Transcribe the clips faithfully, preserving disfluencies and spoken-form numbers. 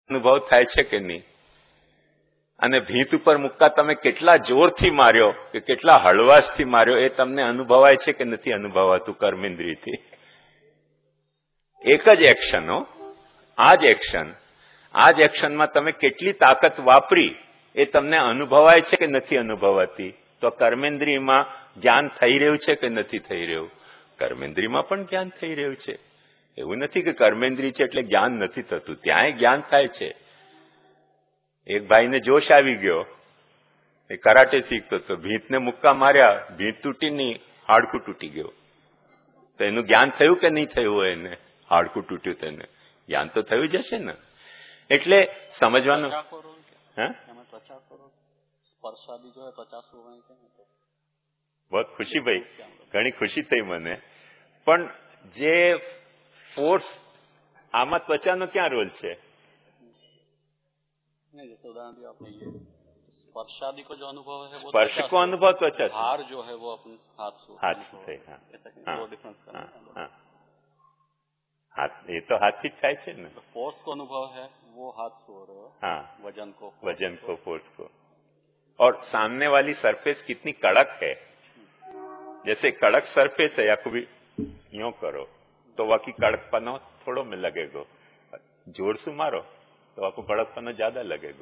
અનુભવ થાય છે કે નહીં? અને ભીત ઉપર મુક્કા તમે કેટલા જોરથી માર્યો કે કેટલા હળવાશથી માર્યો એ તમને અનુભવાય છે કે નથી અનુભવાતું કર્મેન્દ્રિયથી? એક જ એક્શન હો, આ જ એક્શન, આ જ એક્શનમાં તમે કેટલી તાકાત વાપરી એ તમને અનુભવાય છે કે નથી અનુભવાતી? તો કર્મેન્દ્રિયમાં જ્ઞાન થઈ રહ્યું છે કે નથી થઈ રહ્યું? કર્મેન્દ્રિયમાં પણ જ્ઞાન થઈ રહ્યું છે. એવું નથી કે કર્મેન્દ્રિય છે એટલે જ્ઞાન નથી થતું, ત્યાંય જ્ઞાન થાય છે. એક ભાઈને જોશ આવી ગયો, એ કરાટે શીખતો હતો, ભીંતને મુક્કા માર્યા, ભીંત તૂટી નહીં, હાડકું તૂટી ગયું. તો એનું જ્ઞાન થયું કે નહીં થયું હોય? એને હાડકું તૂટ્યું તેને જ્ઞાન તો થયું જ હશે ને. એટલે સમજવાનું. બહુ ખુશી ભાઈ, ઘણી ખુશી થઈ મને. પણ જે ફોર્સ આમાં ત્વચાનો ક્યાં રોલ છે? स्पर्शादि को जो अनुभव है वो स्पर्श को अनुभव त्वचा, हार जो है वो अपन हाथ से हाथ से हाँ, हाँ, डिफरेंस हाँ, हाँ, हाथ ये तो हाथ ही થાય છે ને. फोर्स को अनुभव है वो हाथ से हो रहा है. हाँ, वजन को वजन को फोर्स को. और सामने वाली सरफेस कितनी कड़क है. जैसे कड़क सरफेस है, या कभी यूं करो तो बाकी कड़कपना थोड़ो में लगेगा, जोर से मारो तो आपको कड़कपना ज्यादा लगेगा.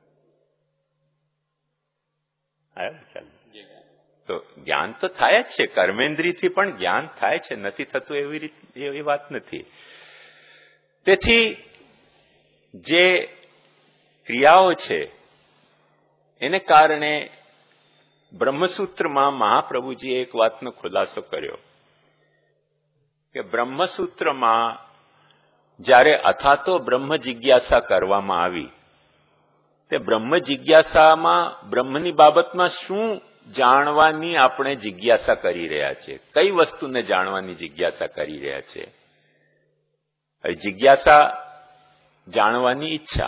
તો જ્ઞાન તો થાય જ છે, કર્મેન્દ્રિયથી પણ જ્ઞાન થાય છે, નથી થતું એવી રીત એવી વાત નથી. તેથી જે ક્રિયાઓ છે એને કારણે બ્રહ્મસૂત્રમાં મહાપ્રભુજીએ એક વાતનો ખુલાસો કર્યો કે બ્રહ્મસૂત્રમાં જ્યારે અથાતો બ્રહ્મ જિજ્ઞાસા કરવામાં આવી, તે બ્રહ્મ જિજ્ઞાસામાં બ્રહ્મની બાબતમાં શું જાણવાની આપણે જિજ્ઞાસા કરી રહ્યા છે, કઈ વસ્તુને જાણવાની જિજ્ઞાસા કરી રહ્યા છે? જિજ્ઞાસા જાણવાની ઈચ્છા,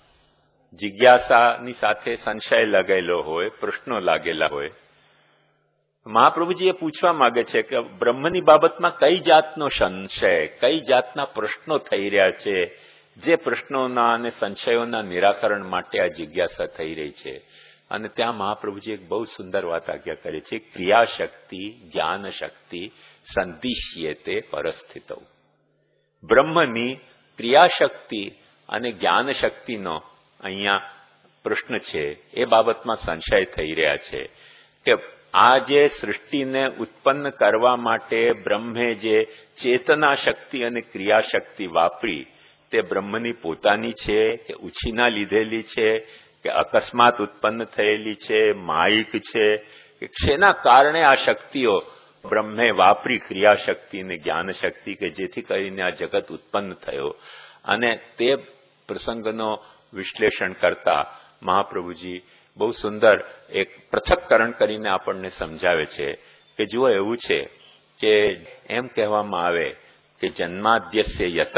જિજ્ઞાસાની સાથે સંશય લગેલો હોય, પ્રશ્નો લાગેલા હોય. મહાપ્રભુજી એ પૂછવા માંગે છે કે બ્રહ્મની બાબતમાં કઈ જાતનો સંશય, કઈ જાતના પ્રશ્નો થઈ રહ્યા છે, જે પ્રશ્નોના અને સંશયોના નિરાકરણ માટે આ જિજ્ઞાસા થઈ રહી છે. અને ત્યાં મહાપ્રભુજી એક બહુ સુંદર વાત આજ્ઞા કરે છે, ક્રિયાશક્તિ જ્ઞાન શક્તિ સંદિશ્યેતે પરસ્થિતૌ. બ્રહ્મની ક્રિયાશક્તિ અને જ્ઞાન શક્તિનો અહીંયા પ્રશ્ન છે, એ બાબતમાં સંશય થઈ રહ્યા છે કે આ જે સૃષ્ટિને ઉત્પન્ન કરવા માટે બ્રહ્મે જે ચેતના શક્તિ અને ક્રિયાશક્તિ વાપરી, તે બ્રહ્મની પોતાની છે કે ઉછીના લીધેલી છે કે અકસ્માત ઉત્પન્ન થયેલી છે, માયિક છે કે શેના કારણે આ શક્તિઓ બ્રહ્મે વાપરી, ક્રિયાશક્તિ અને જ્ઞાન શક્તિ, કે જેથી કરીને આ જગત ઉત્પન્ન થયો. અને તે પ્રસંગનો વિશ્લેષણ કરતા મહાપ્રભુજી બહુ સુંદર એક પૃથક્કરણ કરીને આપણને સમજાવે છે કે જુઓ, એવું છે કે એમ કહેવામાં આવે કે જન્માદ્યસ્ય યતઃ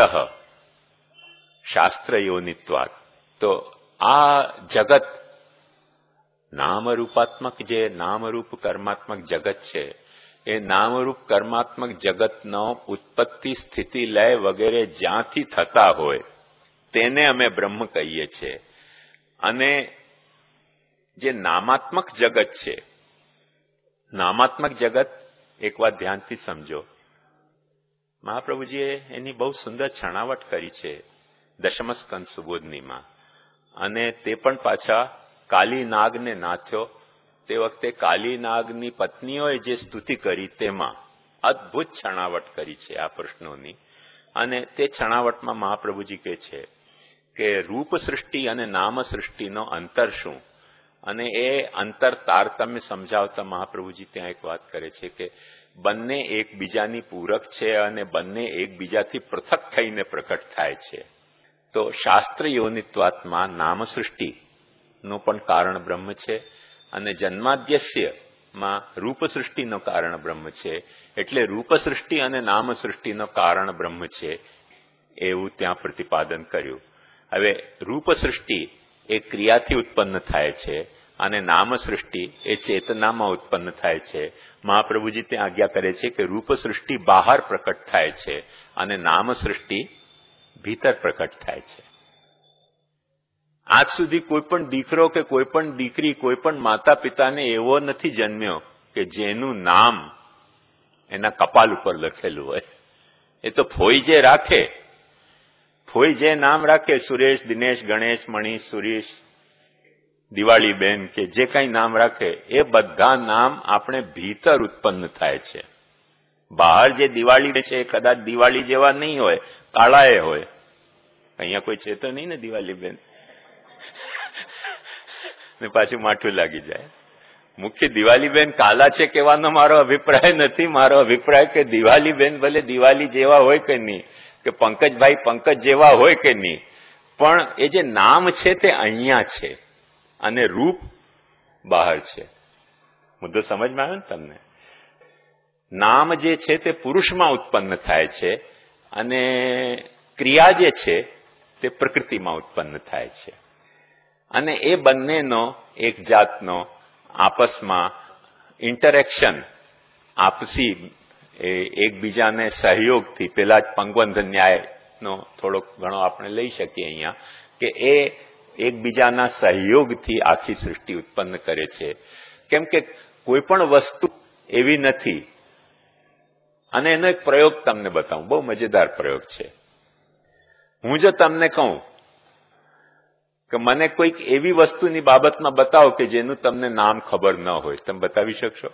શાસ્ત્ર યોનિત્વાત. તો આ જગત નામરૂપાત્મક, જે નામરૂપ કર્માત્મક જગત છે, એ નામરૂપ કર્માત્મક જગતનો ઉત્પત્તિ સ્થિતિ લય વગેરે જ્યાંથી થતા હોય તેને અમે બ્રહ્મ કહીએ છીએ. અને જે નામાત્મક જગત છે, નામાત્મક જગત એક વાત ધ્યાનથી સમજો, મહાપ્રભુજીએ એની બહુ સુંદર છણાવટ કરી છે દશમ સ્કંદ સુબોધનીમાં. અને તે પણ પાછા કાલી નાગને નાથ્યો તે વખતે કાલી નાગની પત્નીઓએ જે સ્તુતિ કરી તેમાં અદભુત છણાવટ કરી છે આ પ્રશ્નોની. અને તે છણાવટમાં મહાપ્રભુજી કહે છે કે રૂપ સૃષ્ટિ અને નામ સૃષ્ટિનો અંતર શું, અને એ અંતર તારતમ્ય સમજાવતા મહાપ્રભુજી ત્યાં એક વાત કરે છે કે બંને એકબીજાની પૂરક છે અને બંને એકબીજાથી પૃથક થઈને પ્રકટ થાય છે. તો શાસ્ત્ર યોનિત્વાત્મા નામ સૃષ્ટિનું પણ કારણ બ્રહ્મ છે અને જન્માદ્યસ્યમાં રૂપ સૃષ્ટિનો કારણ બ્રહ્મ છે. એટલે રૂપ સૃષ્ટિ અને નામ સૃષ્ટિનો કારણ બ્રહ્મ છે એવું ત્યાં પ્રતિપાદન કર્યું. હવે રૂપ સૃષ્ટિ એ ક્રિયાથી ઉત્પન્ન થાય છે અને નામ સૃષ્ટિ એ ચેતનામાં ઉત્પન્ન થાય છે. મહાપ્રભુજી ત્યાં આજ્ઞા કરે છે કે રૂપ સૃષ્ટિ બહાર પ્રકટ થાય છે અને નામ સૃષ્ટિ ભીતર પ્રકટ થાય છે. આજ સુધી કોઈ પણ દીકરો કે કોઈ પણ દીકરી કોઈ પણ માતા પિતાને એવો નથી જન્મ્યો કે જેનું નામ એના કપાલ ઉપર લખેલું હોય. એ તો ફોઈ જે રાખે, ફોઈ જે નામ રાખે, સુરેશ, દિનેશ, ગણેશ, મણીષ, સુરેશ, દિવાળીબેન કે જે કંઈ નામ રાખે, એ બધા નામ આપણે ભીતર ઉત્પન્ન થાય છે. બહાર જે દિવાળી છે એ કદાચ દિવાળી જેવા નહીં હોય, કાળાએ હોય. અહીંયા કોઈ છે તો નહીં ને દિવાળીબેન? ને પાછું માઠું લાગી જાય. મુખ્ય દિવાળીબેન કાલા છે કહેવાનો મારો અભિપ્રાય નથી. મારો અભિપ્રાય કે દિવાળીબેન ભલે દિવાળી જેવા હોય કે નહીં, કે પંકજભાઈ પંકજ જેવા હોય કે નહીં, પણ એ જે નામ છે તે અહીંયા છે અને રૂપ બહાર છે. મુદ્દો સમજમાં આવ્યો ને તમને? નામ જે છે તે પુરુષમાં ઉત્પન્ન થાય છે અને ક્રિયા જે છે તે પ્રકૃતિમાં ઉત્પન્ન થાય છે. અને એ બંનેનો એક જાતનો આપસમાં ઇન્ટરેક્શન, આપસી એકબીજાને સહયોગથી, પેલા જ પંગવંધ ન્યાયનો થોડોક ઘણો આપણે લઈ શકીએ અહીંયા, કે એ એકબીજાના સહયોગથી આખી સૃષ્ટિ ઉત્પન્ન કરે છે. કેમ કે કોઈ પણ વસ્તુ એવી નથી. અને એનો એક પ્રયોગ તમને બતાવું, બહુ મજેદાર પ્રયોગ છે. હું જો તમને કહું કે મને કોઈક એવી વસ્તુની બાબતમાં બતાવો કે જેનું તમને નામ ખબર ન હોય, તમે બતાવી શકશો?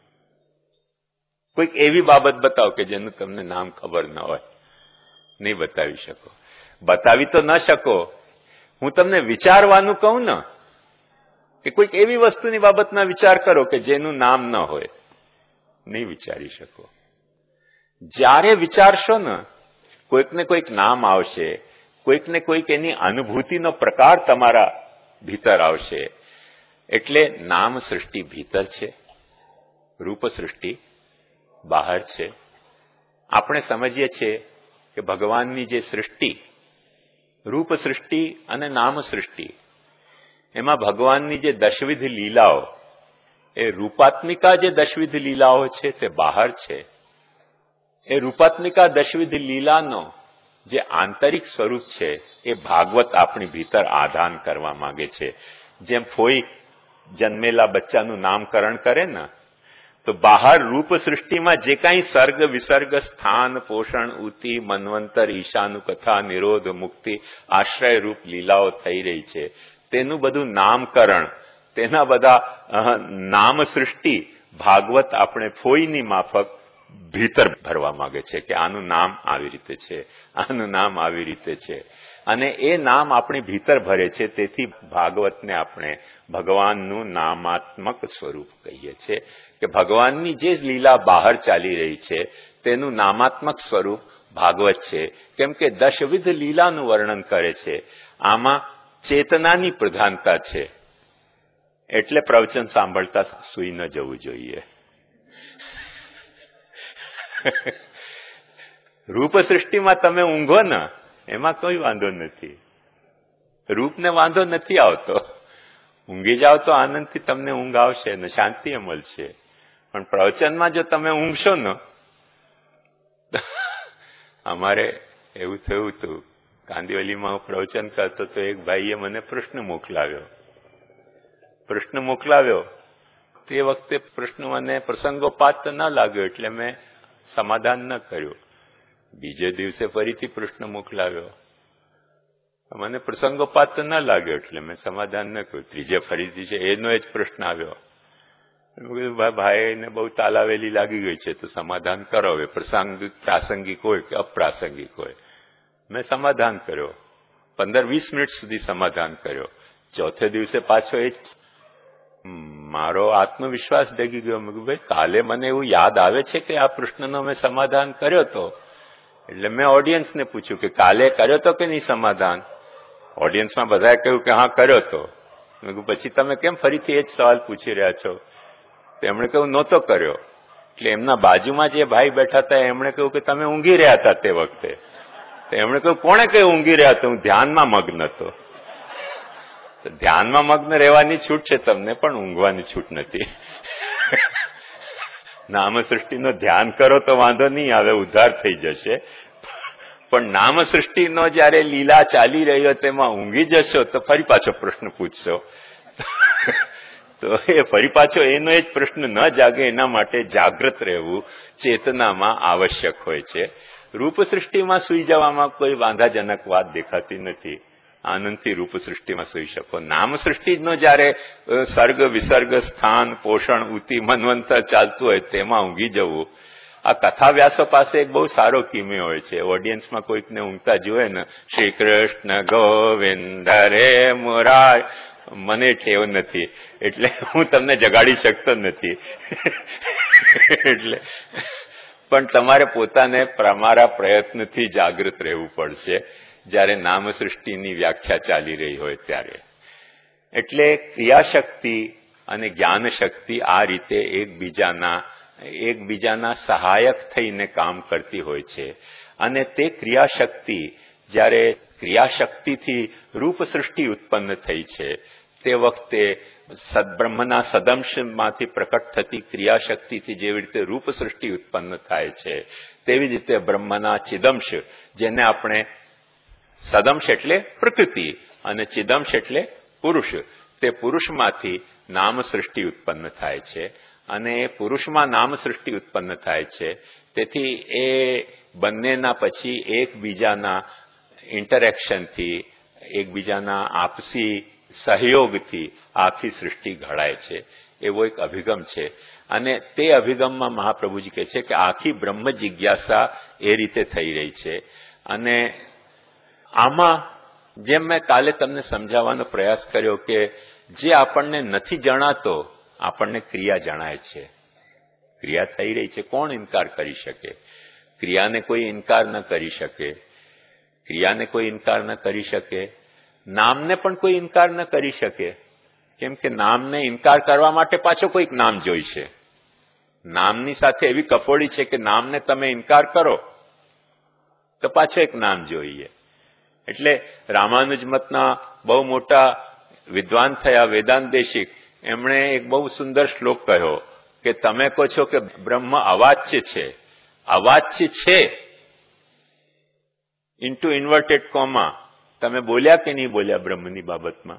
કોઈક એવી બાબત બતાવો કે જેનું તમને નામ ખબર ન હોય. નહીં બતાવી શકો. બતાવી તો ન શકો. હું તમને વિચારવાનું કહું ને કે કોઈક એવી વસ્તુની બાબતમાં વિચાર કરો કે જેનું નામ ન હોય, નહીં વિચારી શકો. જ્યારે વિચારશો ને, કોઈક ને કોઈક નામ આવશે, કોઈક ને કોઈક એની અનુભૂતિનો પ્રકાર તમારા ભીતર આવશે. એટલે નામ સૃષ્ટિ ભીતર છે, રૂપ સૃષ્ટિ બહાર છે. આપણે સમજીએ છીએ કે ભગવાનની જે સૃષ્ટિ, રૂપ સૃષ્ટિ અને નામ સૃષ્ટિ, એમાં ભગવાનની જે દશવિધ લીલાઓ, એ રૂપાત્મિકા જે દશવિધ લીલાઓ છે તે બહાર છે. એ રૂપાત્મિકા દશવિધ લીલાનો જે આંતરિક સ્વરૂપ છે એ ભાગવત આપણી ભીતર આધાન કરવા માંગે છે. જેમ ફોઈ જન્મેલા બચ્ચાનું નામકરણ કરે ને, તો બહાર રૂપ સૃષ્ટિમાં જે કાંઈ સર્ગ વિસર્ગ, સ્થાન, પોષણ, ઉતિ, મન્વંતર, ઈશાનું કથા, નિરોધ, મુક્તિ, આશ્રય રૂપ લીલાઓ થઈ રહી છે, તેનું બધું નામકરણ, તેના બધા નામ સૃષ્ટિ ભાગવત આપણે ફોઈની માફક ભીતર ભરવા માંગે છે કે આનું નામ આવી રીતે છે, આનું નામ આવી રીતે છે. અને એ નામ આપણી ભીતર ભરે છે. તેથી ભાગવતને આપણે ભગવાનનું નામાત્મક સ્વરૂપ કહીએ છીએ કે ભગવાનની જે લીલા બહાર ચાલી રહી છે તેનું નામાત્મક સ્વરૂપ ભાગવત છે. કેમ કે દશવિધ લીલાનું વર્ણન કરે છે. આમાં ચેતનાની પ્રધાનતા છે. એટલે પ્રવચન સાંભળતા સૂઈ ન જવું જોઈએ. રૂપ સૃષ્ટિમાં તમે ઊંઘો ને, એમાં કોઈ વાંધો નથી. રૂપને વાંધો નથી આવતો. ઊંઘી જાઓ તો આનંદથી તમને ઊંઘ આવશે ને શાંતિ મળશે. પણ પ્રવચનમાં જો તમે ઊંઘશો ને, અમારે એવું થયું હતું, કાંદિવલીમાં હું પ્રવચન કરતો તો એક ભાઈએ મને પ્રશ્ન મોકલાવ્યો. પ્રશ્ન મોકલાવ્યો તે વખતે પ્રશ્ન મને પ્રસંગોપાત ન લાગ્યો એટલે મેં સમાધાન ન કર્યું. બીજે દિવસે ફરીથી પ્રશ્ન મોકલાવ્યો, મને પ્રસંગોપાત ન લાગ્યો એટલે મેં સમાધાન ન કર્યું. ત્રીજે ફરીથી છે એનો જ પ્રશ્ન આવ્યો. ભાઈને બહુ તાલાવેલી લાગી ગઈ છે તો સમાધાન કરો. હવે પ્રાસંગિક પ્રાસંગિક હોય કે અપ્રાસંગિક હોય. મેં સમાધાન કર્યો. પંદર વીસ મિનિટ સુધી સમાધાન કર્યો. ચોથે દિવસે પાછો એ જ મારો આત્મવિશ્વાસ ડગી ગયો. મેં કીધું ભાઈ કાલે મને એવું યાદ આવે છે કે આ પ્રશ્નનો મેં સમાધાન કર્યો તો. એટલે મેં ઓડિયન્સને પૂછ્યું કે કાલે કર્યો તો કે નહીં સમાધાન. ઓડિયન્સમાં બધાએ કહ્યું કે હા કર્યો તો. મેં કીધું પછી તમે કેમ ફરીથી એ જ સવાલ પૂછી રહ્યા છો? તો એમણે કહ્યું નહોતો કર્યો. એટલે એમના બાજુમાં જે ભાઈ બેઠા હતા એમણે કહ્યું કે તમે ઊંઘી રહ્યા હતા તે વખતે. તો એમણે કહ્યું કોણે કહ્યું ઊંઘી રહ્યા હતા? હું ધ્યાનમાં મગ્ન હતો. ધ્યાનમાં મગ્ન રહેવાની છૂટ છે તમને, પણ ઊંઘવાની છૂટ નથી. નામ સૃષ્ટિનો ધ્યાન કરો તો વાંધો નહીં આવે, ઉદ્ધાર થઈ જશે. પણ નામ સૃષ્ટિનો જયારે લીલા ચાલી રહ્યો તેમાં ઊંઘી જશો તો ફરી પાછો પ્રશ્ન પૂછશો. તો એ ફરી પાછો એનો એ જ પ્રશ્ન ન જાગે એના માટે જાગૃત રહેવું ચેતનામાં આવશ્યક હોય છે. રૂપ સૃષ્ટિમાં સૂઈ જવામાં કોઈ વાંધાજનક વાત દેખાતી નથી. આનંદથી રૂપ સૃષ્ટિમાં સૂઈ શકો. નામ સૃષ્ટિનો જયારે સર્ગ વિસર્ગ સ્થાન પોષણ ઉતિ મનવંતર ચાલતું હોય તેમાં ઊંઘી જવું. આ કથા વ્યાસો પાસે એક બહુ સારો કિમે હોય છે. ઓડિયન્સમાં કોઈકને ઊંઘતા જોવે ને, શ્રી કૃષ્ણ ગોવિંદ રે મુરાય, મને ટેવ નથી એટલે હું તમને જગાડી શકતો નથી. એટલે પણ તમારે પોતાને તમારા પ્રયત્નથી જાગૃત રહેવું પડશે જયારે નામ સૃષ્ટિની વ્યાખ્યા ચાલી રહી હોય ત્યારે. એટલે ક્રિયાશક્તિ અને જ્ઞાન શક્તિ આ રીતે એકબીજાના એકબીજાના સહાયક થઈને કામ કરતી હોય છે. અને તે ક્રિયાશક્તિ જયારે ક્રિયાશક્તિથી રૂપ સૃષ્ટિ ઉત્પન્ન થઈ છે તે વખતે સદબ્રહ્મના સદંશમાંથી પ્રકટ થતી ક્રિયાશક્તિથી જેવી રીતે રૂપ સૃષ્ટિ ઉત્પન્ન થાય છે તેવી જ રીતે બ્રહ્મના ચિદંશ, જેને આપણે સદંશ એટલે પ્રકૃતિ અને ચિદંશ એટલે પુરુષ, તે પુરુષમાંથી નામ સૃષ્ટિ ઉત્પન્ન થાય છે. અને પુરુષમાં નામ સૃષ્ટિ ઉત્પન્ન થાય છે. તેથી એ બંનેના પછી એકબીજાના ઇન્ટરેક્શનથી, એકબીજાના આપસી સહયોગથી આખી સૃષ્ટિ ઘડાય છે. એવો એક અભિગમ છે. અને તે અભિગમમાં મહાપ્રભુજી કહે છે કે આખી બ્રહ્મ જિજ્ઞાસા એ રીતે થઈ રહી છે. અને આમાં જેમ મેં કાલે તમને સમજાવવાનો પ્રયાસ કર્યો કે જે આપણને નથી જણાતો આપણને ક્રિયા જણાય છે. ક્રિયા થઈ રહી છે, કોણ ઇનકાર કરી શકે? ક્રિયાને કોઈ ઇનકાર ન કરી શકે. ક્રિયાને કોઈ ઇનકાર ન કરી શકે. નામને પણ કોઈ ઇનકાર ન કરી શકે. કેમ કે નામને ઇનકાર કરવા માટે પાછો કોઈક નામ જોઈશે. નામની સાથે એવી કફોડી છે કે નામને તમે ઇનકાર કરો તો પાછો એક નામ જોઈએ. એટલે રામાનુજ મતના બહુ મોટા વિદ્વાન થયા વેદાંત દેશિક, એમણે એક બહુ સુંદર શ્લોક કહ્યો કે તમે કહો છો કે બ્રહ્મ અવાચ્ય છે. અવાચ્ય છે ઇન્ટુ ઇન્વર્ટેડ કોમા, તમે બોલ્યા કે નહીં બોલ્યા બ્રહ્મની બાબતમાં?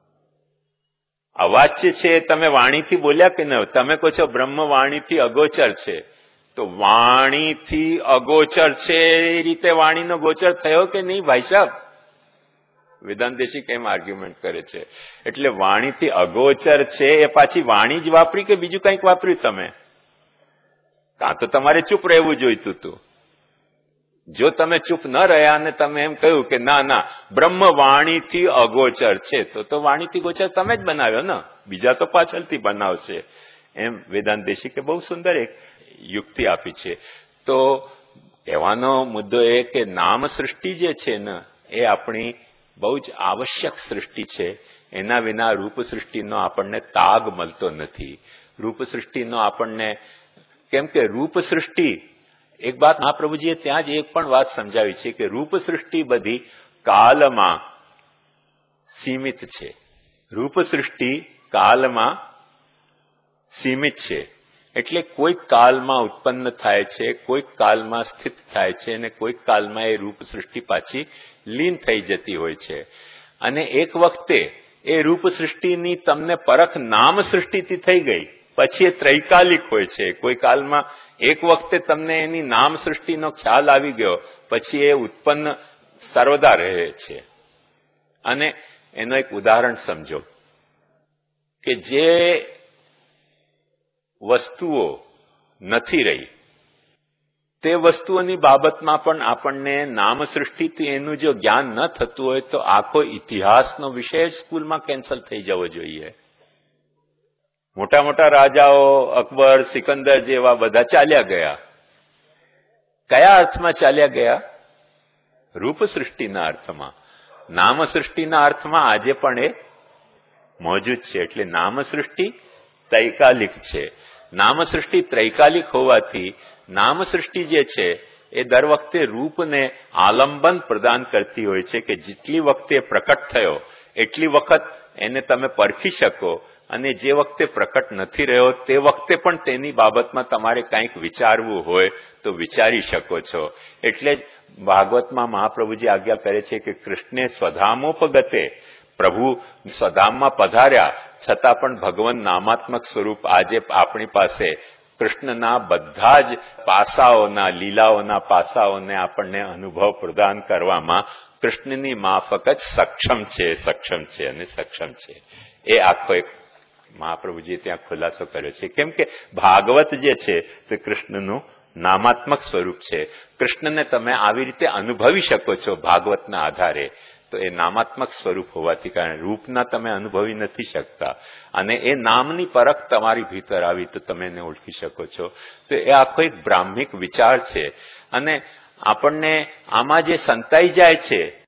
અવાચ્ય છે તમે વાણીથી બોલ્યા કે ન? તમે કહો છો બ્રહ્મ વાણીથી અગોચર છે, તો વાણીથી અગોચર છે એ રીતે વાણીનો ગોચર થયો કે નહીં ભાઈ સાહેબ? વેદાંત દેશી કેમ આર્ગ્યુમેન્ટ કરે છે? એટલે વાણીથી અગોચર છે એ પાછી વાણી જ વાપરી કે બીજું કંઈક વાપર્યું તમે? કાં તો તમારે ચૂપ રહેવું જોઈતું હતું. જો તમે ચૂપ ન રહ્યા અને તમે એમ કહ્યું કે ના ના બ્રહ્મ વાણીથી અગોચર છે, તો તો વાણીથી ગોચર તમે જ બનાવ્યો ને, બીજા તો પાછળથી બનાવશે. એમ વેદાંત દેશિકે બહુ સુંદર એક યુક્તિ આપી છે. તો કહેવાનો મુદ્દો એ કે નામ સૃષ્ટિ જે છે ને એ આપણી બહુ જ આવશ્યક સૃષ્ટિ છે. એના વિના રૂપ સૃષ્ટિનો આપણને તાગ મળતો નથી. રૂપ સૃષ્ટિનો આપણને, કેમ કે રૂપ સૃષ્ટિ, એક વાત મહાપ્રભુજીએ ત્યાં જ એક પણ વાત સમજાવી છે કે રૂપ સૃષ્ટિ બધી કાલમાં સીમિત છે. રૂપ સૃષ્ટિ કાલમાં સીમિત છે. એટલે કોઈક કાલમાં ઉત્પન્ન થાય છે, કોઈક કાલમાં સ્થિત થાય છે અને કોઈક કાલમાં એ રૂપ સૃષ્ટિ પાછી લીન થઈ જતી હોય છે. અને એક વખતે એ રૂપ સૃષ્ટિની તમને પરખ નામ સૃષ્ટિથી થઈ ગઈ, પછી એ ત્રૈકાલિક હોય છે. કોઈ કાલમાં એક વખતે તમને એની નામ સૃષ્ટિનો ખ્યાલ આવી ગયો, પછી એ ઉત્પન્ન સર્વદા રહે છે. અને એનો એક ઉદાહરણ સમજો કે જે વસ્તુઓ નથી રહી તે વસ્તુઓની બાબતમાં પણ આપણને નામ સૃષ્ટિથી એનું જો જ્ઞાન ન થતું હોય તો આખો ઇતિહાસનો વિષય સ્કૂલમાં કેન્સલ થઈ જવો જોઈએ. મોટા મોટા રાજાઓ અકબર, સિકંદર જેવા બધા ચાલ્યા ગયા. કયા અર્થમાં ચાલ્યા ગયા? રૂપ સૃષ્ટિના અર્થમાં. નામ સૃષ્ટિના અર્થમાં આજે પણ એ મોજૂદ છે. એટલે નામ સૃષ્ટિ ત્રૈકાલિક છે. નામ સૃષ્ટિ ત્રૈકાલિક હોવાથી નામ સૃષ્ટિ જે છે એ દર વખતે રૂપને આલંબન પ્રદાન કરતી હોય છે કે જેટલી વખતે પ્રકટ થયો એટલી વખત એને તમે પરખી શકો અને જે વખતે પ્રકટ નથી રહ્યો તે વખતે પણ તેની બાબતમાં તમારે કંઈક વિચારવું હોય તો વિચારી શકો છો. એટલે જ ભાગવતમાં મહાપ્રભુજી આજ્ઞા કરે છે કે કૃષ્ણે સ્વધામોપગતે, પ્રભુ સ્વધામમાં પધાર્યા છતાં પણ ભગવાન નામાત્મક સ્વરૂપ આજે આપણી પાસે કૃષ્ણના બધા જ પાસાઓના, લીલાઓના પાસાઓને આપણને અનુભવ પ્રદાન કરવામાં કૃષ્ણની માફક જ સક્ષમ છે, સક્ષમ છે અને સક્ષમ છે. એ આખો એક મહાપ્રભુજીએ ત્યાં ખુલાસો કર્યો છે. કેમ કે ભાગવત જે છે તે કૃષ્ણનું નામાત્મક સ્વરૂપ છે. કૃષ્ણને તમે આવી રીતે અનુભવી શકો છો ભાગવતના આધારે, તો એ નામાત્મક સ્વરૂપ હોવાથી કારણે રૂપના તમે અનુભવી નથી શકતા, અને એ નામની પરખ તમારી ભીતર આવી તો તમે એને ઓળખી શકો છો. તો એ આખો એક બ્રાહ્મિક વિચાર છે. અને આપણને આમાં જે સંતાઈ જાય છે